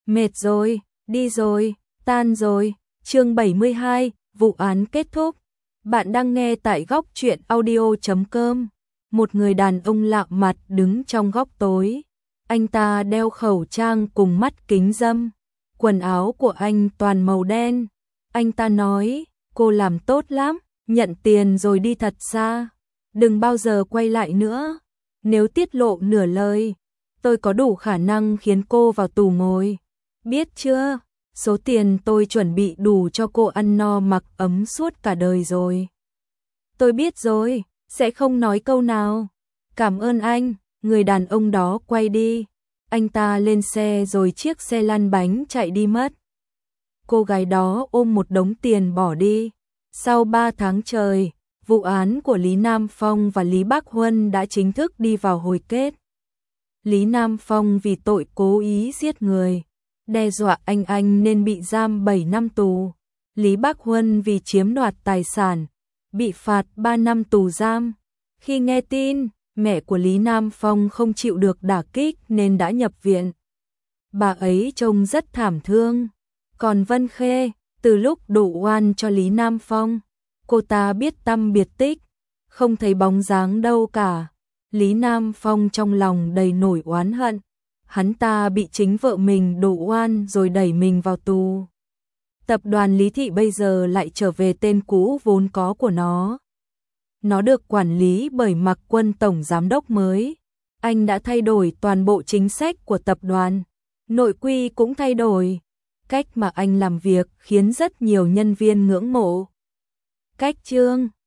Mệt rồi, đi rồi, tan rồi. Chương 72, vụ án kết thúc. Bạn đang nghe tại góc truyện audio.com. Một người đàn ông lạ mặt đứng trong góc tối. Anh ta đeo khẩu trang cùng mắt kính râm. Quần áo của anh toàn màu đen. Anh ta nói, cô làm tốt lắm, nhận tiền rồi đi thật xa. Đừng bao giờ quay lại nữa. Nếu tiết lộ nửa lời, tôi có đủ khả năng khiến cô vào tù ngồi. Biết chưa? Số tiền tôi chuẩn bị đủ cho cô ăn no mặc ấm suốt cả đời rồi. Tôi biết rồi, sẽ không nói câu nào. Cảm ơn anh, người đàn ông đó quay đi. Anh ta lên xe rồi chiếc xe lăn bánh chạy đi mất. Cô gái đó ôm một đống tiền bỏ đi. Sau 3 tháng trời, vụ án của Lý Nam Phong và Lý Bác Huân đã chính thức đi vào hồi kết. Lý Nam Phong vì tội cố ý giết người, đe dọa anh nên bị giam 7 năm tù. Lý Bác Huân vì chiếm đoạt tài sản, bị phạt 3 năm tù giam. Khi nghe tin, mẹ của Lý Nam Phong không chịu được đả kích nên đã nhập viện. Bà ấy trông rất thảm thương. Còn Vân Khê, từ lúc đổ oan cho Lý Nam Phong, cô ta biết tăm biệt tích, không thấy bóng dáng đâu cả. Lý Nam Phong trong lòng đầy nổi oán hận. Hắn ta bị chính vợ mình đổ oan rồi đẩy mình vào tù. Tập đoàn Lý Thị bây giờ lại trở về tên cũ vốn có của nó. Nó được quản lý bởi Mạc Quân tổng giám đốc mới. Anh đã thay đổi toàn bộ chính sách của tập đoàn. Nội quy cũng thay đổi. Cách mà anh làm việc khiến rất nhiều nhân viên ngưỡng mộ. Cách Trương